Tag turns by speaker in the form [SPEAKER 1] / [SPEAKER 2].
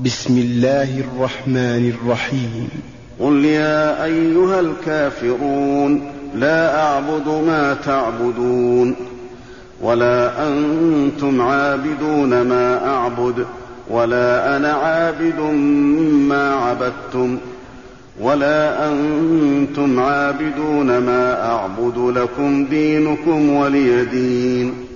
[SPEAKER 1] بسم الله الرحمن الرحيم.
[SPEAKER 2] قل يا أيها الكافرون لا أعبد ما تعبدون ولا أنتم عابدون ما أعبد ولا أنا عابد ما عبدتم ولا أنتم عابدون ما أعبد لكم دينكم ولي دين.